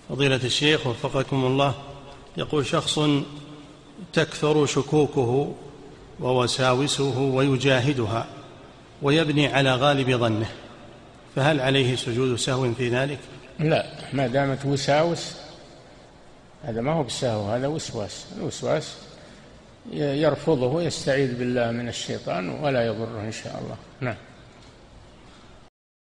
فضيلة الشيخ وفقكم الله، يقول شخص تكثر شكوكه ووساوسه ويجاهدها ويبني على غالب ظنه، فهل عليه سجود سهو في ذلك؟ لا، ما دامت وساوس هذا ما هو بسهو، هذا وسواس. الوسواس يرفضه ويستعيذ بالله من الشيطان ولا يضره إن شاء الله. نعم.